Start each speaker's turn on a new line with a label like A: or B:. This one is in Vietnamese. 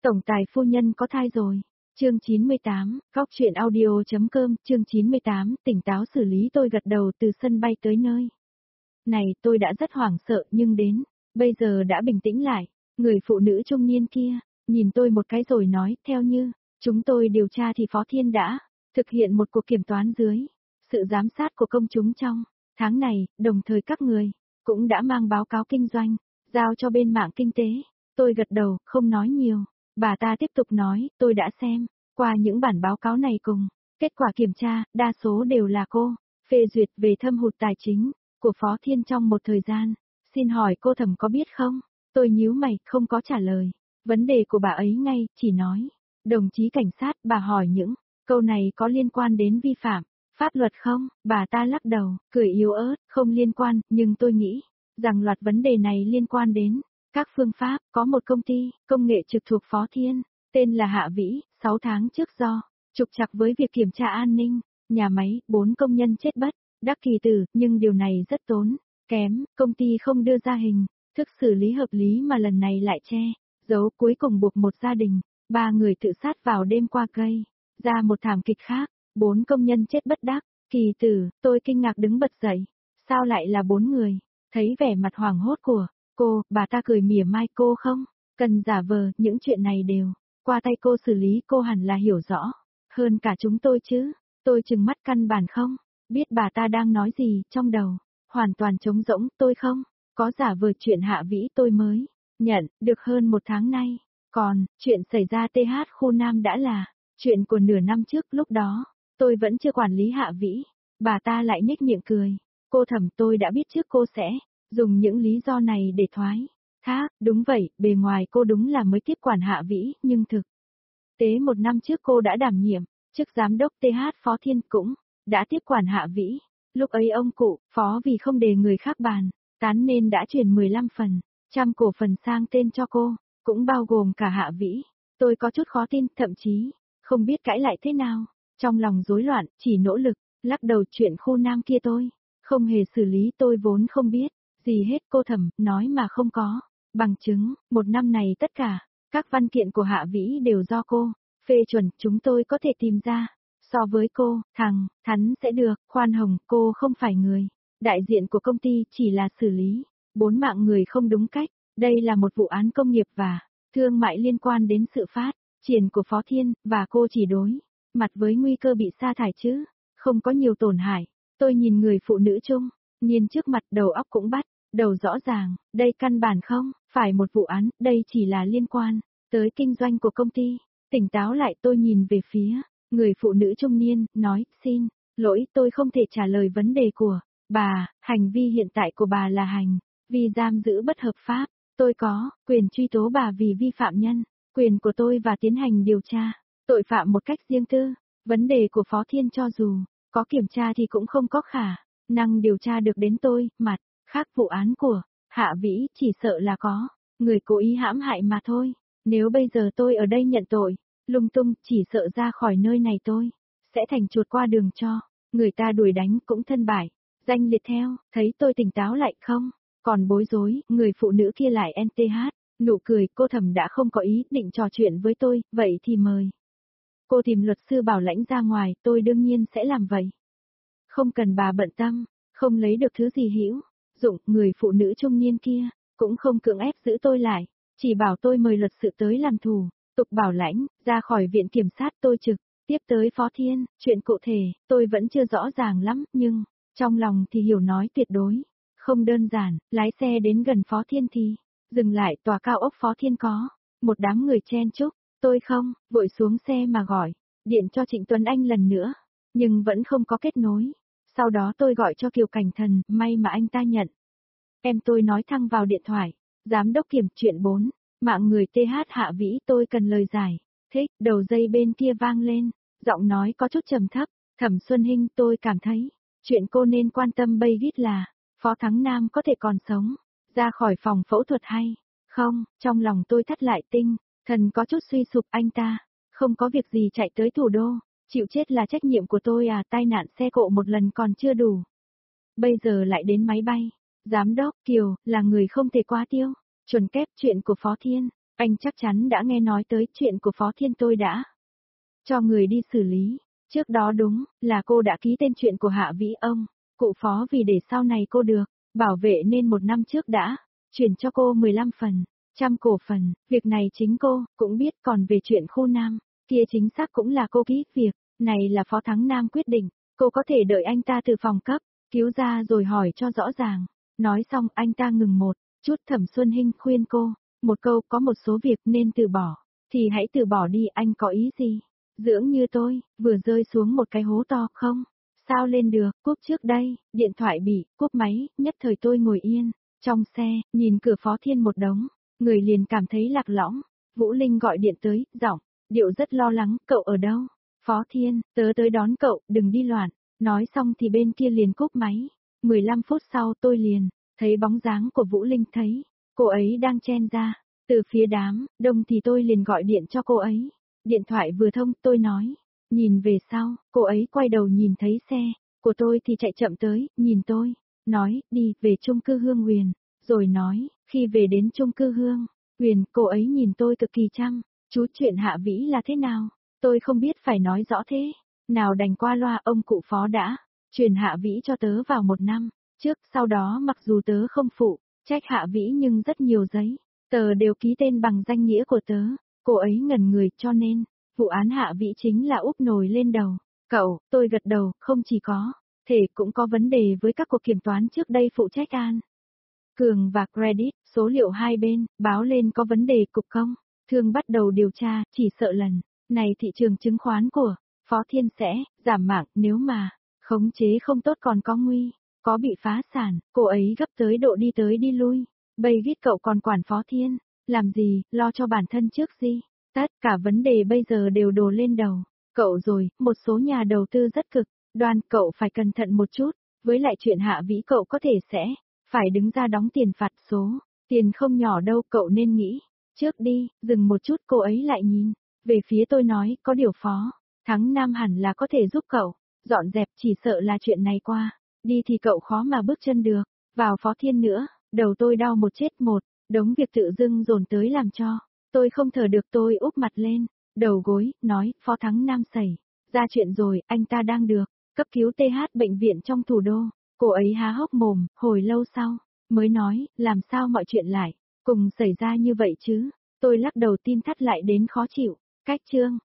A: Tổng tài phu nhân có thai rồi. Chương 98, Góc truyện audio.com, chương 98, tỉnh táo xử lý. Tôi gật đầu từ sân bay tới nơi này, tôi đã rất hoảng sợ nhưng đến bây giờ đã bình tĩnh lại. Người phụ nữ trung niên kia nhìn tôi một cái rồi nói, theo như chúng tôi điều tra thì Phó Thiên đã thực hiện một cuộc kiểm toán dưới sự giám sát của công chúng trong tháng này, đồng thời các người cũng đã mang báo cáo kinh doanh giao cho bên mạng kinh tế. Tôi gật đầu, không nói nhiều. Bà ta tiếp tục nói, tôi đã xem qua những bản báo cáo này cùng kết quả kiểm tra, đa số đều là cô phê duyệt về thâm hụt tài chính của Phó Thiên trong một thời gian. Xin hỏi cô Thẩm có biết không? Tôi nhíu mày, không có trả lời vấn đề của bà ấy ngay, chỉ nói, đồng chí cảnh sát, bà hỏi những câu này có liên quan đến vi phạm pháp luật không? Bà ta lắc đầu, cười yếu ớt, không liên quan, nhưng tôi nghĩ rằng loạt vấn đề này liên quan đến các phương pháp. Có một công ty công nghệ trực thuộc Phó Thiên, tên là Hạ Vĩ, 6 tháng trước do trục trặc với việc kiểm tra an ninh nhà máy, 4 công nhân chết bất đắc kỳ tử, nhưng điều này rất tốn kém, công ty không đưa ra hình thức xử lý hợp lý mà lần này lại che giấu, cuối cùng buộc một gia đình 3 người tự sát vào đêm qua, gây ra một thảm kịch khác, 4 công nhân chết bất đắc kỳ tử. Tôi kinh ngạc đứng bật dậy, sao lại là 4 người? Thấy vẻ mặt hoảng hốt của cô, bà ta cười mỉa mai, cô không cần giả vờ, những chuyện này đều qua tay cô xử lý, cô hẳn là hiểu rõ hơn cả chúng tôi chứ. Tôi trừng mắt, căn bản không biết bà ta đang nói gì, trong đầu hoàn toàn trống rỗng. Tôi không có giả vờ, chuyện Hạ Vĩ tôi mới nhận được hơn 1 tháng nay, còn chuyện xảy ra TH khu Nam đã là chuyện của nửa năm trước, lúc đó tôi vẫn chưa quản lý Hạ Vĩ. Bà ta lại nhếch miệng cười, cô Thẩm, tôi đã biết trước cô sẽ dùng những lý do này để thoái thác. Đúng vậy, bề ngoài cô đúng là mới tiếp quản Hạ Vĩ, nhưng thực tế 1 năm trước cô đã đảm nhiệm chức giám đốc TH Phó Thiên, cũng đã tiếp quản Hạ Vĩ. Lúc ấy ông cụ Phó vì không để người khác bàn tán nên đã chuyển 15% cổ phần sang tên cho cô, cũng bao gồm cả Hạ Vĩ. Tôi có chút khó tin, thậm chí không biết cãi lại thế nào. Trong lòng rối loạn, chỉ nỗ lực lắc đầu. Chuyện khu Nam kia tôi không hề xử lý, tôi vốn không biết gì hết. Cô Thẩm nói mà không có bằng chứng. 1 năm này tất cả các văn kiện của Hạ Vĩ đều do cô phê chuẩn, chúng tôi có thể tìm ra. So với cô, thằng Thắn sẽ được khoan hồng, cô không phải người đại diện của công ty, chỉ là xử lý 4 mạng người không đúng cách. Đây là một vụ án công nghiệp và thương mại liên quan đến sự phát triển của Phó Thiên, và cô chỉ đối mặt với nguy cơ bị sa thải chứ không có nhiều tổn hại. Tôi nhìn người phụ nữ trung niên trước mặt, đầu óc cũng bắt đầu rõ ràng, đây căn bản không phải một vụ án, đây chỉ là liên quan tới kinh doanh của công ty. Tỉnh táo lại, tôi nhìn về phía người phụ nữ trung niên, nói, xin lỗi, tôi không thể trả lời vấn đề của bà. Hành vi hiện tại của bà là hành vi giam giữ bất hợp pháp. Tôi có quyền truy tố bà vì vi phạm nhân quyền của tôi và tiến hành điều tra tội phạm một cách riêng tư. Vấn đề của Phó Thiên cho dù có kiểm tra thì cũng không có khả năng điều tra được đến tôi. Mặt khác, vụ án của Hạ Vĩ chỉ sợ là có người cố ý hãm hại mà thôi. Nếu bây giờ tôi ở đây nhận tội lung tung, chỉ sợ ra khỏi nơi này tôi sẽ thành chuột qua đường cho người ta đuổi đánh, cũng thân bại danh liệt theo. Thấy tôi tỉnh táo lại, không còn bối rối, người phụ nữ kia lại NTH nụ cười, cô Thẩm đã không có ý định trò chuyện với tôi, vậy thì mời cô tìm luật sư bảo lãnh ra ngoài, tôi đương nhiên sẽ làm vậy. Không cần bà bận tâm, không lấy được thứ gì hữu dụng. Người phụ nữ trung niên kia cũng không cưỡng ép giữ tôi lại, chỉ bảo tôi mời luật sư tới làm thủ tục bảo lãnh. Ra khỏi viện kiểm sát, tôi trực tiếp tới Phó Thiên. Chuyện cụ thể tôi vẫn chưa rõ ràng lắm, nhưng trong lòng thì hiểu, nói tuyệt đối không đơn giản. Lái xe đến gần Phó Thiên thì dừng lại. Tòa cao ốc Phó Thiên có một đám người chen chúc. Tôi không vội xuống xe mà gọi điện cho Trịnh Tuấn Anh lần nữa, nhưng vẫn không có kết nối. Sau đó tôi gọi cho Kiều Cảnh Thần, may mà anh ta nhận. Em tôi nói thẳng vào điện thoại, giám đốc kiểm, chuyện 4 mạng người TH Hạ Vĩ, tôi cần lời giải thích. Đầu dây bên kia vang lên giọng nói có chút trầm thấp, Thẩm Xuân Hinh, tôi cảm thấy chuyện cô nên quan tâm bây vít là Phó Thắng Nam có thể còn sống ra khỏi phòng phẫu thuật hay không. Trong lòng tôi thắt lại, tinh thần có chút suy sụp. Anh ta không có việc gì chạy tới thủ đô chịu chết là trách nhiệm của tôi à? Tai nạn xe cộ một lần còn chưa đủ, bây giờ lại đến máy bay. Giám đốc Kiều là người không thể quá tiêu chuẩn kép. Chuyện của Phó Thiên Anh chắc chắn đã nghe nói tới chuyện của Phó Thiên tôi đã cho người đi xử lý. Trước đó đúng là cô đã ký tên chuyện của Hạ Vĩ ông, cụ Phó vì để sau này cô được bảo vệ nên 1 năm trước đã chuyển cho cô 15% cổ phần, việc này chính cô cũng biết, còn về chuyện khu Nam, kia chính xác cũng là cô ký, việc này là Phó Thắng Nam quyết định, cô có thể đợi anh ta từ phòng cấp cứu ra rồi hỏi cho rõ ràng. Nói xong anh ta ngừng một chút, Thẩm Xuân Hinh khuyên cô, một câu, có một số việc nên từ bỏ, thì hãy từ bỏ đi, anh có ý gì? Dưỡng như tôi, vừa rơi xuống một cái hố to không? Sao lên được, cúp trước đây, điện thoại bị cúp máy, nhất thời tôi ngồi yên, trong xe, nhìn cửa Phó Thiên một đống, người liền cảm thấy lạc lõng. Vũ Linh gọi điện tới, giọng, điệu rất lo lắng, cậu ở đâu? Phó Thiên, tớ tới đón cậu, đừng đi loạn. Nói xong thì bên kia liền cúp máy. 15 phút sau tôi liền thấy bóng dáng của Vũ Linh, thấy cô ấy đang chen ra từ phía đám đông thì tôi liền gọi điện cho cô ấy. Điện thoại vừa thông tôi nói, nhìn về sau, cô ấy quay đầu nhìn thấy xe của tôi thì chạy chậm tới, nhìn tôi, nói, đi về chung cư Hương Huyền, rồi nói, khi về đến chung cư Hương Huyền, cô ấy nhìn tôi cực kỳ chăm chú, chuyện Hạ Vĩ là thế nào? Tôi không biết phải nói rõ thế nào, đành qua loa, ông cụ Phó đã truyền Hạ Vĩ cho tớ vào 1 năm trước, sau đó mặc dù tớ không phụ trách Hạ Vĩ nhưng rất nhiều giấy tờ đều ký tên bằng danh nghĩa của tớ. Cô ấy ngẩn người, cho nên vụ án Hạ Vĩ chính là úp nồi lên đầu cậu. Tôi gật đầu, không chỉ có thể cũng có vấn đề với các cuộc kiểm toán trước đây phụ trách An Cường và Credit, số liệu hai bên báo lên có vấn đề, cục công thương bắt đầu điều tra, chỉ sợ lần này thị trường chứng khoán của Phó Thiên sẽ giảm mạng, nếu mà khống chế không tốt còn có nguy có bị phá sản. Cô ấy gấp tới độ đi tới đi lui. Bây gít cậu còn quản Phó Thiên làm gì, lo cho bản thân trước gì. Tất cả vấn đề bây giờ đều đổ lên đầu cậu rồi. Một số nhà đầu tư rất cực đoan, cậu phải cẩn thận một chút. Với lại chuyện Hạ Vĩ cậu có thể sẽ phải đứng ra đóng tiền phạt, số tiền không nhỏ đâu, cậu nên nghĩ trước đi. Dừng một chút, cô ấy lại nhìn về phía tôi nói, có điều Phó Thắng Nam hẳn là có thể giúp cậu dọn dẹp, chỉ sợ là chuyện này qua đi thì cậu khó mà bước chân được vào Phó Thiên nữa. Đầu tôi đau một chết một, đống việc tự dưng dồn tới làm cho tôi không thở được. Tôi úp mặt lên đầu gối, nói, Phó Thắng Nam xảy ra chuyện rồi, anh ta đang được cấp cứu TH bệnh viện trong thủ đô. Cô ấy há hốc mồm, hồi lâu sau mới nói, làm sao mọi chuyện lại cùng xảy ra như vậy chứ? Tôi lắc đầu, tim thắt lại đến khó chịu. Cách chương